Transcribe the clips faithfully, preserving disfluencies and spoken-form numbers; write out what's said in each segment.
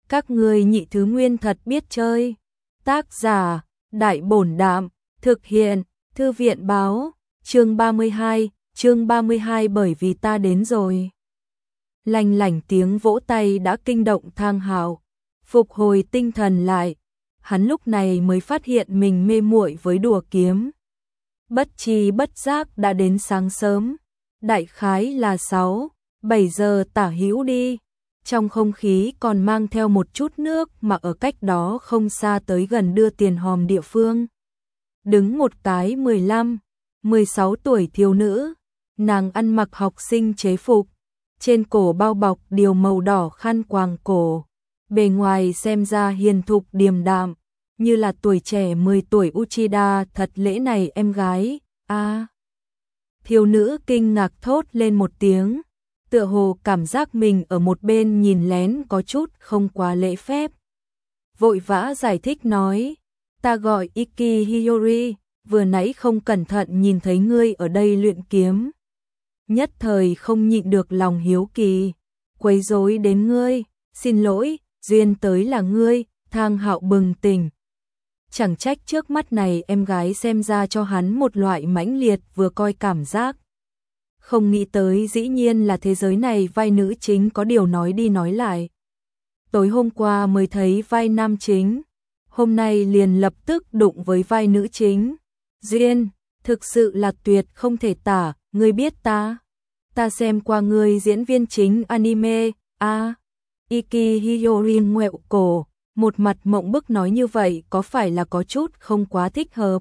Các ngươi nhị thứ nguyên thật biết chơi. Tác giả, Đại Bổn Đạm, thực hiện, Thư viện Báo, chương ba mươi hai, chương ba mươi hai bởi vì ta đến rồi. Lanh lảnh tiếng vỗ tay đã kinh động Thang Hạo, phục hồi tinh thần lại, hắn lúc này mới phát hiện mình mê muội với đùa kiếm. Bất tri bất giác đã đến sáng sớm, đại khái là sáu, bảy giờ tả hữu đi. Trong không khí còn mang theo một chút nước mà ở cách đó không xa tới gần đưa tiền hòm địa phương. Đứng một cái mười lăm, mười sáu tuổi thiếu nữ, nàng ăn mặc học sinh chế phục, trên cổ bao bọc điều màu đỏ khăn quàng cổ, bề ngoài xem ra hiền thục điềm đạm, như là tuổi trẻ mười tuổi Uchida. Thật lễ này em gái, a à. Thiếu nữ kinh ngạc thốt lên một tiếng, tựa hồ cảm giác mình ở một bên nhìn lén có chút không quá lễ phép. Vội vã giải thích nói, ta gọi Iki Hiyori, vừa nãy không cẩn thận nhìn thấy ngươi ở đây luyện kiếm. Nhất thời không nhịn được lòng hiếu kỳ, quấy rối đến ngươi, xin lỗi, duyên tới là ngươi. Thang Hạo bừng tỉnh. Chẳng trách trước mắt này em gái xem ra cho hắn một loại mãnh liệt vừa coi cảm giác. Không nghĩ tới dĩ nhiên là thế giới này vai nữ chính có điều nói đi nói lại. Tối hôm qua mới thấy vai nam chính, hôm nay liền lập tức đụng với vai nữ chính. Duyên, thực sự là tuyệt không thể tả, ngươi biết ta. Ta xem qua ngươi diễn viên chính anime, a à, Iki Hiyori ngoẹo cổ, một mặt mộng bức nói như vậy có phải là có chút không quá thích hợp.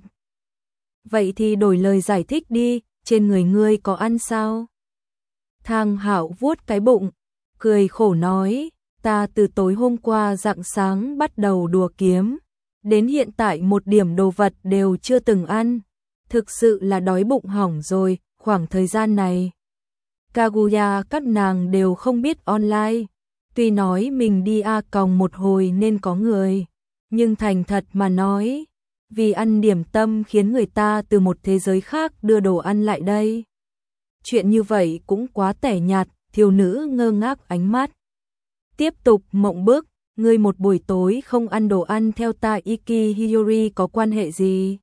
Vậy thì đổi lời giải thích đi, trên người ngươi có ăn sao? Thang Hạo vuốt cái bụng, cười khổ nói, ta từ tối hôm qua rạng sáng bắt đầu đùa kiếm, đến hiện tại một điểm đồ vật đều chưa từng ăn, thực sự là đói bụng hỏng rồi. Khoảng thời gian này Kaguya các nàng đều không biết online, tuy nói mình đi A còng một hồi nên có người, nhưng thành thật mà nói, vì ăn điểm tâm khiến người ta từ một thế giới khác đưa đồ ăn lại đây. Chuyện như vậy cũng quá tẻ nhạt. Thiếu nữ ngơ ngác ánh mắt, tiếp tục mộng bức, ngươi một buổi tối không ăn đồ ăn theo ta Iki Hiyori có quan hệ gì?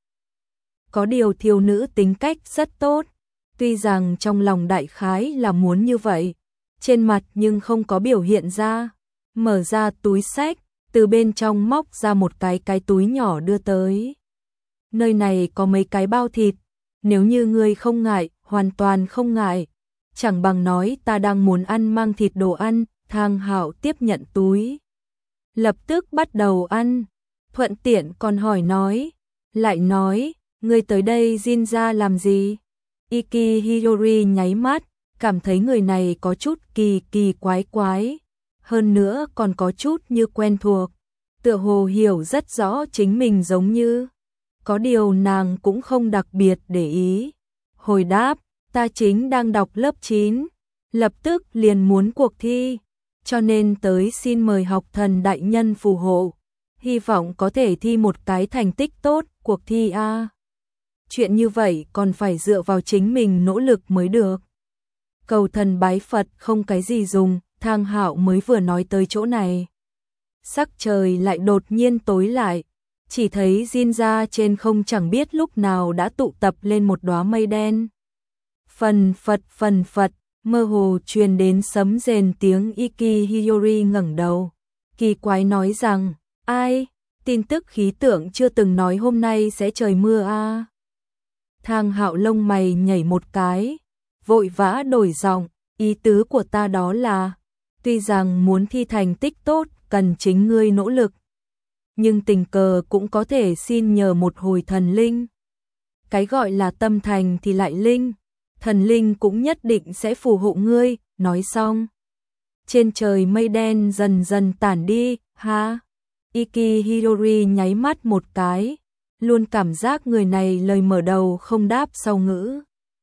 Có điều thiếu nữ tính cách rất tốt, tuy rằng trong lòng đại khái là muốn như vậy, trên mặt nhưng không có biểu hiện ra. Mở ra túi xách, từ bên trong móc ra một cái cái túi nhỏ đưa tới. Nơi này có mấy cái bao thịt, nếu như ngươi không ngại, hoàn toàn không ngại, chẳng bằng nói ta đang muốn ăn mang thịt đồ ăn. Thang Hạo tiếp nhận túi, lập tức bắt đầu ăn, thuận tiện còn hỏi nói, lại nói, ngươi tới đây Jin ra làm gì? Iki Hiyori nháy mắt, cảm thấy người này có chút kỳ kỳ quái quái, hơn nữa còn có chút như quen thuộc, tựa hồ hiểu rất rõ chính mình giống như. Có điều nàng cũng không đặc biệt để ý. Hồi đáp, ta chính đang đọc lớp chín, lập tức liền muốn cuộc thi, cho nên tới xin mời học thần đại nhân phù hộ, hy vọng có thể thi một cái thành tích tốt. Cuộc thi a, chuyện như vậy còn phải dựa vào chính mình nỗ lực mới được. Cầu thần bái Phật không cái gì dùng. Thang Hạo mới vừa nói tới chỗ này, sắc trời lại đột nhiên tối lại, chỉ thấy Jin ra trên không chẳng biết lúc nào đã tụ tập lên một đóa mây đen. Phần phật phần phật, mơ hồ truyền đến sấm rền tiếng. Iki Hiyori ngẩng đầu, kỳ quái nói rằng, ai, tin tức khí tượng chưa từng nói hôm nay sẽ trời mưa a à? Thang Hạo lông mày nhảy một cái, vội vã đổi giọng, ý tứ của ta đó là, tuy rằng muốn thi thành tích tốt cần chính ngươi nỗ lực, nhưng tình cờ cũng có thể xin nhờ một hồi thần linh. Cái gọi là tâm thành thì lại linh, thần linh cũng nhất định sẽ phù hộ ngươi. Nói xong, trên trời mây đen dần dần tản đi. Ha, Iki Hiyori nháy mắt một cái, luôn cảm giác người này lời mở đầu không đáp sau ngữ.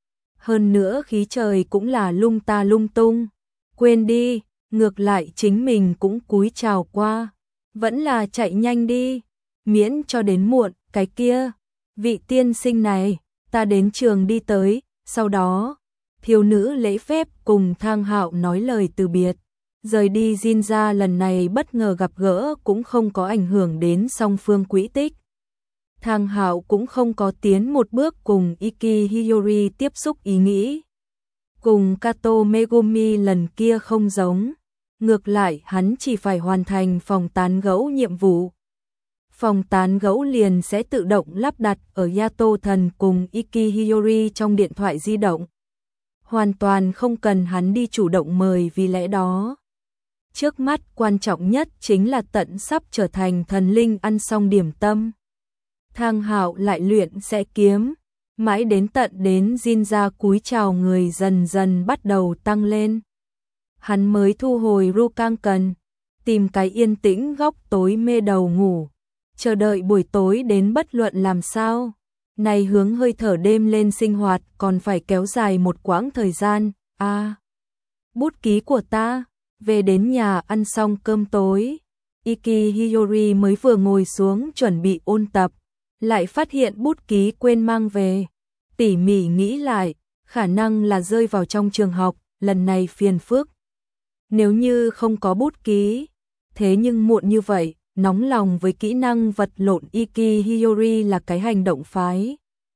Hơn nữa khí trời cũng là lung ta lung tung, quên đi, ngược lại chính mình cũng cúi chào qua, vẫn là chạy nhanh đi, miễn cho đến muộn. Cái kia, vị tiên sinh này, ta đến trường đi tới. Sau đó, thiếu nữ lễ phép cùng Thang Hạo nói lời từ biệt. Rời đi Jinja lần này bất ngờ gặp gỡ cũng không có ảnh hưởng đến song phương quỹ tích. Thang Hạo cũng không có tiến một bước cùng Iki Hiyori tiếp xúc ý nghĩ. Cùng Kato Megumi lần kia không giống. Ngược lại hắn chỉ phải hoàn thành phòng tán gẫu nhiệm vụ. Phòng tán gẫu liền sẽ tự động lắp đặt ở Yato thần cùng Iki Hiyori trong điện thoại di động. Hoàn toàn không cần hắn đi chủ động mời, vì lẽ đó. Trước mắt quan trọng nhất chính là tận sắp trở thành thần linh ăn xong điểm tâm. Thang Hạo lại luyện sẽ kiếm, mãi đến tận đến Jinja cúi chào người dần dần bắt đầu tăng lên. Hắn mới thu hồi Rukanken, tìm cái yên tĩnh góc tối mê đầu ngủ, chờ đợi buổi tối đến bất luận làm sao. Này hướng hơi thở đêm lên sinh hoạt còn phải kéo dài một quãng thời gian. A, à, bút ký của ta. Về đến nhà ăn xong cơm tối, Iki Hiyori mới vừa ngồi xuống chuẩn bị ôn tập, lại phát hiện bút ký quên mang về. Tỉ mỉ nghĩ lại, khả năng là rơi vào trong trường học, lần này phiền phức. Nếu như không có bút ký, thế nhưng muộn như vậy, nóng lòng với kỹ năng vật lộn Iki Hiyori là cái hành động phái.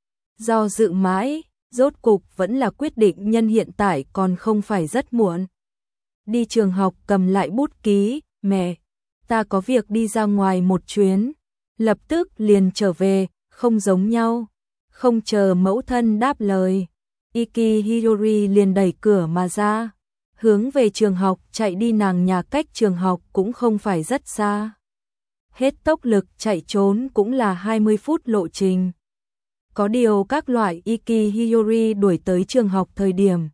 Do dự mãi, rốt cục vẫn là quyết định nhân hiện tại còn không phải rất muộn. Đi trường học cầm lại bút ký, mẹ, ta có việc đi ra ngoài một chuyến, lập tức liền trở về, không giống nhau. Không chờ mẫu thân đáp lời, Iki Hiyori liền đẩy cửa mà ra, hướng về trường học chạy đi. Nàng nhà cách trường học cũng không phải rất xa. Hết tốc lực chạy trốn cũng là hai mươi phút lộ trình. Có điều các loại Iki Hiyori đuổi tới trường học thời điểm,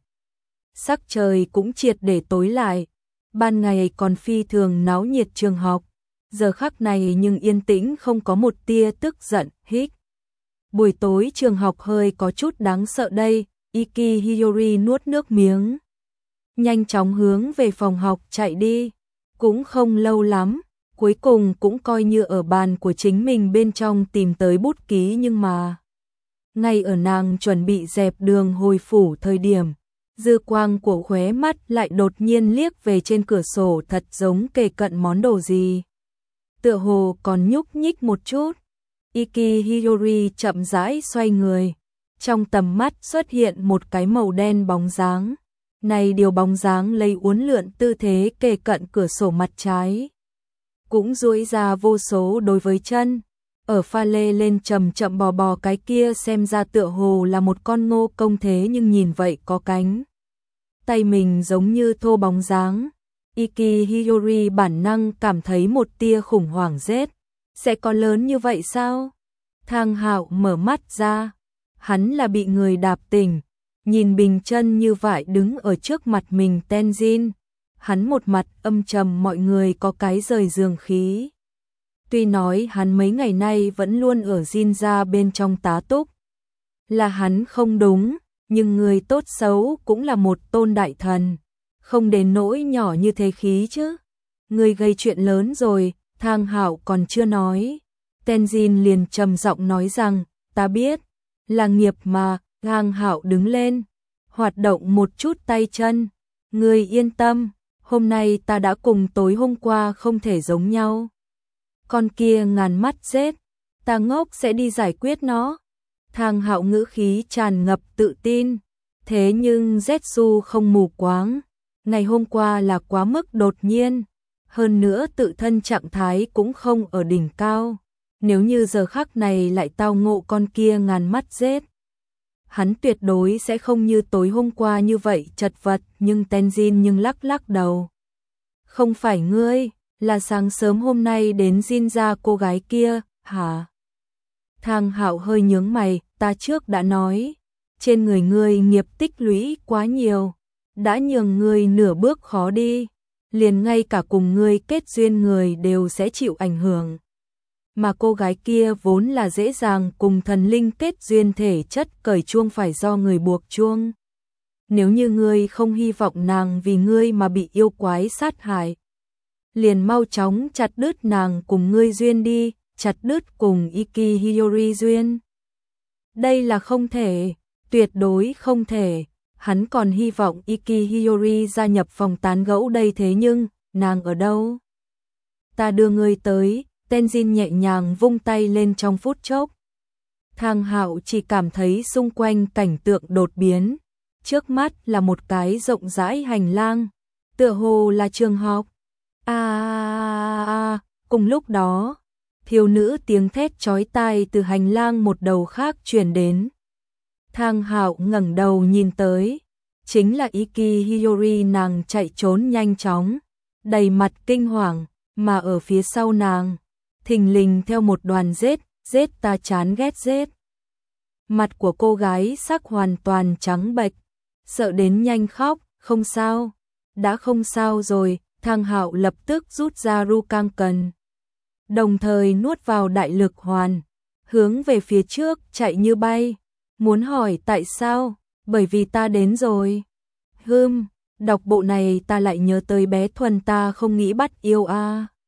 sắc trời cũng triệt để tối lại. Ban ngày còn phi thường náo nhiệt trường học, giờ khắc này nhưng yên tĩnh không có một tia tức giận, hít. Buổi tối trường học hơi có chút đáng sợ đây, Iki Hiyori nuốt nước miếng. Nhanh chóng hướng về phòng học chạy đi, cũng không lâu lắm, cuối cùng cũng coi như ở bàn của chính mình bên trong tìm tới bút ký, nhưng mà ngay ở nàng chuẩn bị dẹp đường hồi phủ thời điểm, dư quang của khóe mắt lại đột nhiên liếc về trên cửa sổ, thật giống kề cận món đồ gì. Tựa hồ còn nhúc nhích một chút. Iki Hiyori chậm rãi xoay người, trong tầm mắt xuất hiện một cái màu đen bóng dáng. Này điều bóng dáng lấy uốn lượn tư thế kề cận cửa sổ mặt trái, cũng duỗi ra vô số đối với chân, ở pha lê lên chậm chậm bò bò. Cái kia xem ra tựa hồ là một con ngô công, thế nhưng nhìn vậy có cánh tay mình giống như thô bóng dáng. Iki Hiyori bản năng cảm thấy một tia khủng hoảng, rết sẽ có lớn như vậy sao? Thang Hạo mở mắt ra, hắn là bị người đạp tỉnh, nhìn bình chân như vậy đứng ở trước mặt mình Tenzin, hắn một mặt âm trầm, mọi người có cái rời giường khí. Tuy nói hắn mấy ngày nay vẫn luôn ở Jinja bên trong tá túc, là hắn không đúng, nhưng người tốt xấu cũng là một tôn đại thần, không đến nỗi nhỏ như thế khí chứ. Người gây chuyện lớn rồi. Thang Hạo còn chưa nói, Tenzin liền trầm giọng nói rằng, ta biết, là nghiệp mà. Thang Hạo đứng lên, hoạt động một chút tay chân, người yên tâm, hôm nay ta đã cùng tối hôm qua không thể giống nhau. Con kia ngàn mắt rết, ta ngốc sẽ đi giải quyết nó. Thang Hạo ngữ khí tràn ngập tự tin, thế nhưng Zetsu không mù quáng, ngày hôm qua là quá mức đột nhiên, hơn nữa tự thân trạng thái cũng không ở đỉnh cao. Nếu như giờ khắc này lại tao ngộ con kia ngàn mắt rết, hắn tuyệt đối sẽ không như tối hôm qua như vậy chật vật. Nhưng Tenzin nhưng lắc lắc đầu, không phải ngươi, là sáng sớm hôm nay đến Jinja cô gái kia, hả? Thang Hạo hơi nhướng mày, ta trước đã nói, trên người ngươi nghiệp tích lũy quá nhiều, đã nhường ngươi nửa bước khó đi, liền ngay cả cùng ngươi kết duyên người đều sẽ chịu ảnh hưởng. Mà cô gái kia vốn là dễ dàng cùng thần linh kết duyên, thể chất cởi chuông phải do người buộc chuông. Nếu như ngươi không hy vọng nàng vì ngươi mà bị yêu quái sát hại, liền mau chóng chặt đứt nàng cùng ngươi duyên đi, chặt đứt cùng Iki Hiyori duyên. Đây là không thể, tuyệt đối không thể. Hắn còn hy vọng Iki Hiyori gia nhập phòng tán gẫu đây thế nhưng, nàng ở đâu? Ta đưa ngươi tới, Tenjin nhẹ nhàng vung tay lên trong phút chốc. Thang Hạo chỉ cảm thấy xung quanh cảnh tượng đột biến. Trước mắt là một cái rộng rãi hành lang, tựa hồ là trường học. À, à, à, cùng lúc đó, thiếu nữ tiếng thét chói tai từ hành lang một đầu khác truyền đến. Thang Hạo ngẩng đầu nhìn tới, chính là Iki Hiyori, nàng chạy trốn nhanh chóng, đầy mặt kinh hoàng, mà ở phía sau nàng, thình lình theo một đoàn rết, rết ta chán ghét rết. Mặt của cô gái sắc hoàn toàn trắng bệch, sợ đến nhanh khóc, không sao, đã không sao rồi. Thang Hạo lập tức rút ra Rasengan, đồng thời nuốt vào đại lực hoàn, hướng về phía trước chạy như bay, muốn hỏi tại sao, bởi vì ta đến rồi. Hừm, đọc bộ này ta lại nhớ tới bé Thuần, ta không nghĩ bắt yêu a. À.